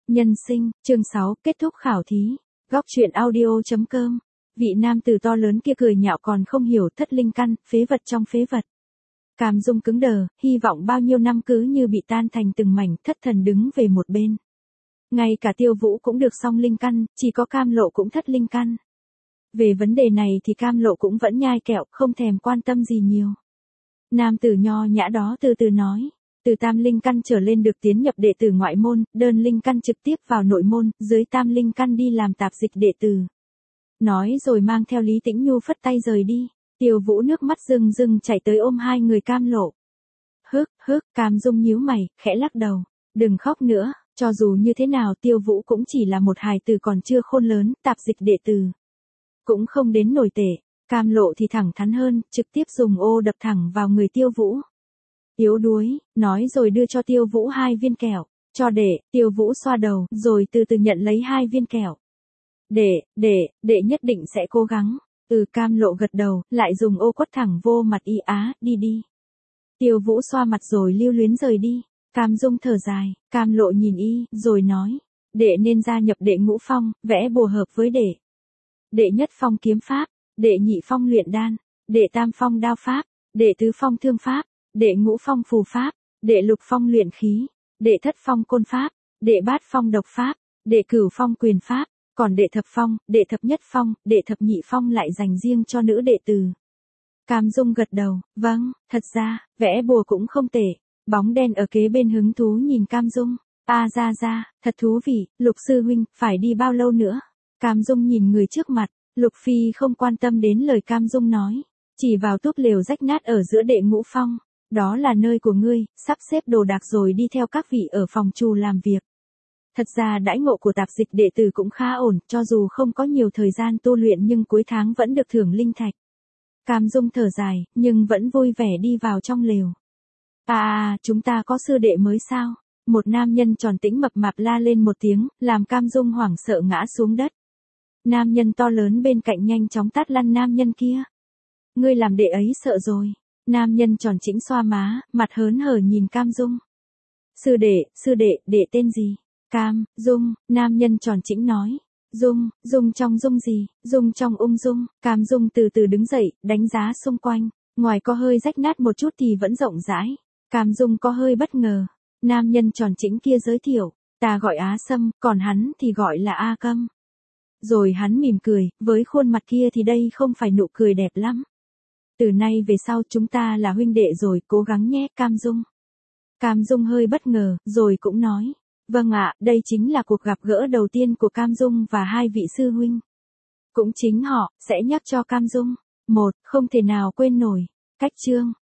Nhân sinh, chương 6, kết thúc khảo thí. Góc truyện audio.com. Vị nam tử to lớn kia cười nhạo còn không hiểu thất linh căn, phế vật trong phế vật. Cam Dung cứng đờ, hy vọng bao nhiêu năm cứ như bị tan thành từng mảnh, thất thần đứng về một bên. Ngay cả Tiêu Vũ cũng được song linh căn, chỉ có Cam Lộ cũng thất linh căn. Về vấn đề này thì Cam Lộ cũng vẫn nhai kẹo, không thèm quan tâm gì nhiều. Nam tử nho nhã đó từ từ nói. Từ tam linh căn trở lên được tiến nhập đệ tử ngoại môn, đơn linh căn trực tiếp vào nội môn, dưới tam linh căn đi làm tạp dịch đệ tử. Nói rồi mang theo Lý Tĩnh Nhu phất tay rời đi. Tiêu Vũ nước mắt rưng rưng chảy tới ôm hai người Cam Lộ. Cam Dung nhíu mày, khẽ lắc đầu. Đừng khóc nữa, cho dù như thế nào Tiêu Vũ cũng chỉ là một hài tử còn chưa khôn lớn, tạp dịch đệ tử. Cũng không đến nổi tệ. Cam Lộ thì thẳng thắn hơn, trực tiếp dùng ô đập thẳng vào người Tiêu Vũ. Yếu đuối, nói rồi đưa cho Tiêu Vũ 2 viên kẹo. Cho Tiêu Vũ xoa đầu, rồi từ từ nhận lấy 2 viên kẹo. Đệ nhất định sẽ cố gắng. Cam Lộ gật đầu, lại dùng ô quất thẳng vô mặt y á, đi. Tiêu Vũ xoa mặt rồi lưu luyến rời đi. Cam Dung thở dài, Cam Lộ nhìn y, rồi nói. Đệ nên gia nhập đệ ngũ phong, vẽ bùa hợp với đệ. Đệ nhất phong kiếm pháp, đệ nhị phong luyện đan, đệ tam phong đao pháp, đệ tứ phong thương pháp, đệ ngũ phong phù pháp, đệ lục phong luyện khí, đệ thất phong côn pháp, đệ bát phong độc pháp, đệ cửu phong quyền pháp, còn đệ thập phong, đệ thập nhất phong, đệ thập nhị phong lại dành riêng cho nữ đệ tử. Cam Dung gật đầu, vâng, thật ra, vẽ bùa cũng không tệ. Bóng đen ở kế bên hứng thú nhìn Cam Dung. Ra, thật thú vị, Lục sư huynh, phải đi bao lâu nữa? Cam Dung nhìn người trước mặt, Lục Phi không quan tâm đến lời Cam Dung nói. Chỉ vào túp lều rách nát ở giữa đệ ngũ phong. Đó là nơi của ngươi, sắp xếp đồ đạc rồi đi theo các vị ở phòng trù làm việc. Thật ra đãi ngộ của tạp dịch đệ tử cũng khá ổn, cho dù không có nhiều thời gian tu luyện nhưng cuối tháng vẫn được thưởng linh thạch. Cam Dung thở dài, nhưng vẫn vui vẻ đi vào trong lều. Chúng ta có sư đệ mới sao? Một nam nhân tròn tĩnh mập mạp la lên một tiếng, làm Cam Dung hoảng sợ ngã xuống đất. Nam nhân to lớn bên cạnh nhanh chóng tát lăn nam nhân kia. Ngươi làm đệ ấy sợ rồi. Nam nhân tròn chỉnh xoa má, mặt hớn hở nhìn Cam Dung. Sư đệ, đệ tên gì? Cam, Dung, nam nhân tròn chỉnh nói. Dung trong Dung gì? Dung trong ung dung. Cam Dung từ từ đứng dậy, đánh giá xung quanh. Ngoài có hơi rách nát một chút thì vẫn rộng rãi. Cam Dung có hơi bất ngờ. Nam nhân tròn chỉnh kia giới thiệu. Ta gọi Á Sâm, còn hắn thì gọi là A Câm. Rồi hắn mỉm cười, với khuôn mặt kia thì đây không phải nụ cười đẹp lắm. Từ nay về sau chúng ta là huynh đệ rồi, cố gắng nhé, Cam Dung. Cam Dung hơi bất ngờ, rồi cũng nói. Vâng ạ, đây chính là cuộc gặp gỡ đầu tiên của Cam Dung và 2 vị sư huynh. Cũng chính họ, sẽ nhắc cho Cam Dung. Không thể nào quên nổi. Cách chương.